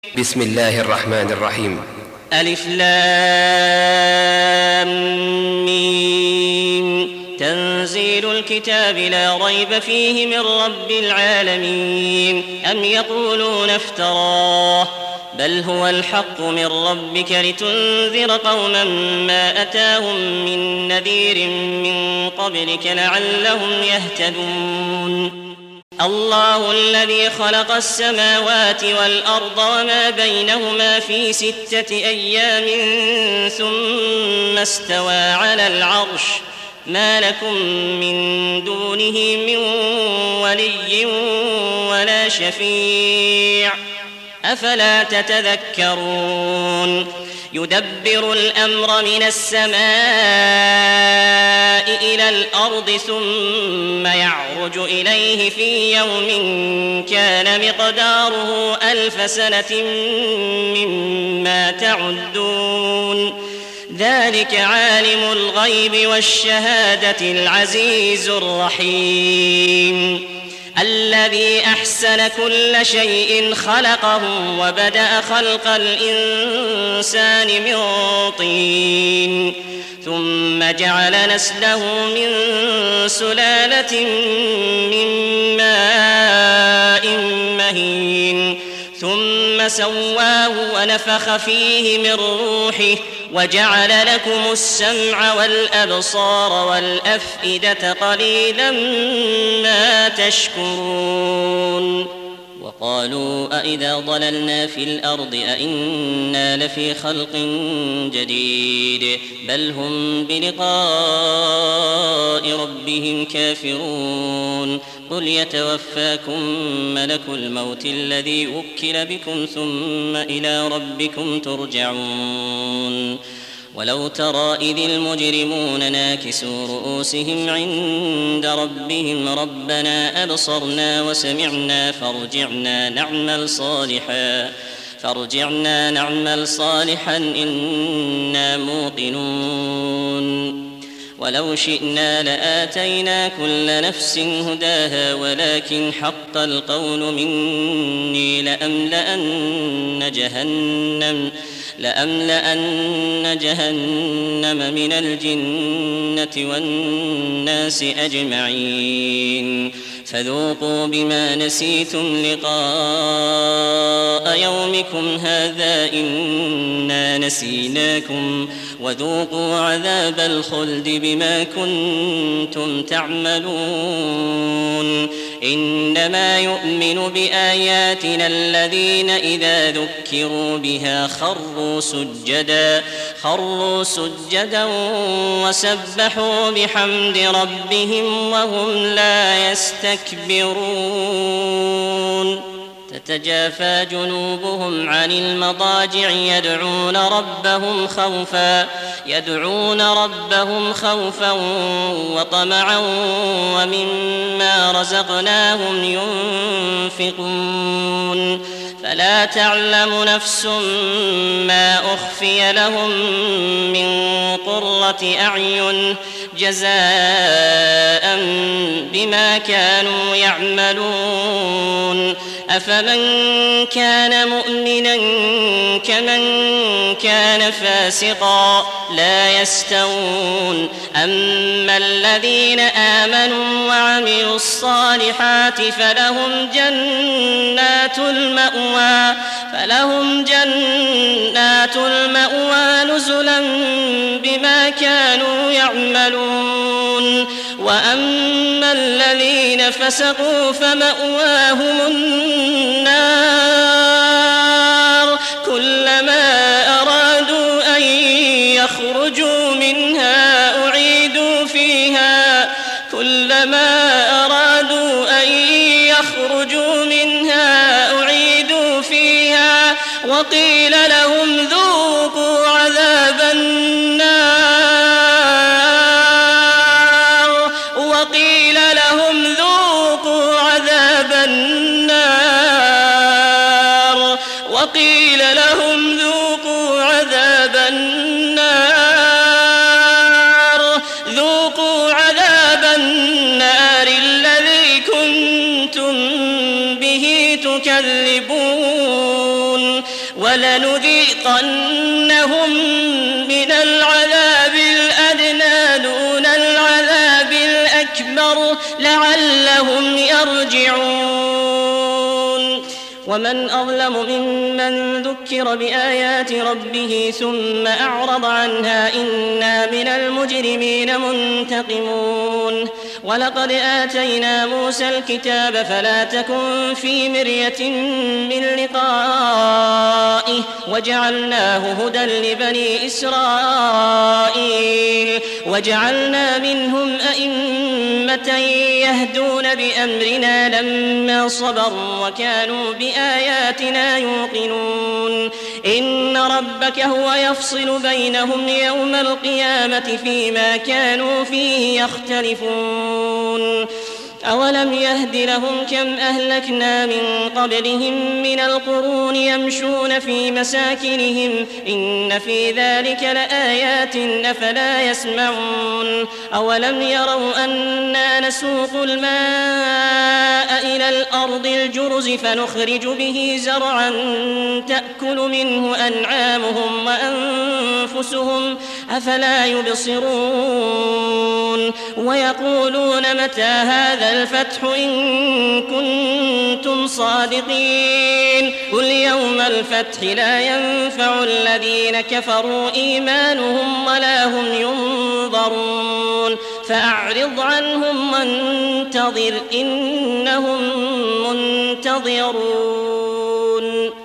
بسم الله الرحمن الرحيم. ألف لام ميم. تنزيل الكتاب لا ريب فيه من رب العالمين. أم يقولون افتراه بل هو الحق من ربك لتنذر قوما ما أتاهم من نذير من قبلك لعلهم يهتدون. الله الذي خلق السماوات والأرض وما بينهما في 6 أيام ثم استوى على العرش ما لكم من دونه من ولي ولا شفيع أفلا تتذكرون. يدبر الأمر من السماء إلى الأرض ثم يعرج إليه في يوم كان مقداره 1000 سنة مما تعدون. ذلك عالم الغيب والشهادة العزيز الرحيم. الذي أحسن كل شيء خلقه وبدأ خلق الإنسان من طين ثم جعل نسله من سلالة من ماء مهين ثم سواه ونفخ فيه من روحه وجعل لكم السمع والأبصار والأفئدة قليلا ما تشكرون. وقالوا أإذا ضللنا في الأرض أإنا لفي خلق جديد بل هم بلقاء ربهم كافرون. قل يتوفاكم ملك الموت الذي وكل بكم ثم إلى ربكم ترجعون. ولو ترى إذ المجرمون ناكسوا رؤوسهم عند ربهم ربنا أبصرنا وسمعنا فارجعنا نعمل صالحا إنا موقنون. ولو شئنا لآتينا كل نفس هداها ولكن حق القول مني لأملأن جهنم من الجنة والناس أجمعين. فذوقوا بما نسيتم لقاء يومكم هذا إنا نسيناكم وذوقوا عذاب الخلد بما كنتم تعملون. إنما يؤمن بآياتنا الذين إذا ذكروا بها خروا سجدا وسبحوا بحمد ربهم وهم لا يستكبرون. تتجافى جنوبهم عن المضاجع يدعون ربهم خوفا وطمعا ومما رزقناهم ينفقون. فلا تعلم نفس ما أخفي لهم من قرة أعين جزاء بما كانوا يعملون. أفمن كان مؤمنا كمن كان فاسقا لا يستوون. أما الذين آمنوا وعملوا الصالحات فلهم جنات المأوى نزلا بما كانوا يعملون. وأما الذين فسقوا فمأواهم النار كلما أرادوا أن يخرجوا منها أعيدوا فيها وقيل لهم ذوقوا عذاب النار تكذبون ولنذيقنهم من العذاب الأدنى دون العذاب الأكبر لعلهم يرجعون. ومن أظلم ممن ذكر بآيات ربه ثم أعرض عنها إنا من المجرمين منتقمون. ولقد آتينا موسى الكتاب فلا تكن في مرية من لقائه وجعلناه هدى لبني إسرائيل وجعلنا منهم أئمة يهدون بأمرنا لما صبروا وكانوا بآياتنا يوقنون. إن ربك هو يفصل بينهم يوم القيامة فيما كانوا فيه يختلفون. أولم يهد لهم كم أهلكنا من قبلهم من القرون يمشون في مساكنهم إن في ذلك لآيات أفلا يسمعون. أولم يروا أنا نسوق الماء إلى الأرض الجرز فنخرج به زرعا تأكل منه أنعامهم وأنفسهم أفلا يبصرون. ويقولون متى هذا الفتح إن كنتم صادقين قل يوم الفتح لا ينفع الذين كفروا إيمانهم ولا هم ينظرون. فأعرض عنهم وانتظر إنهم منتظرون.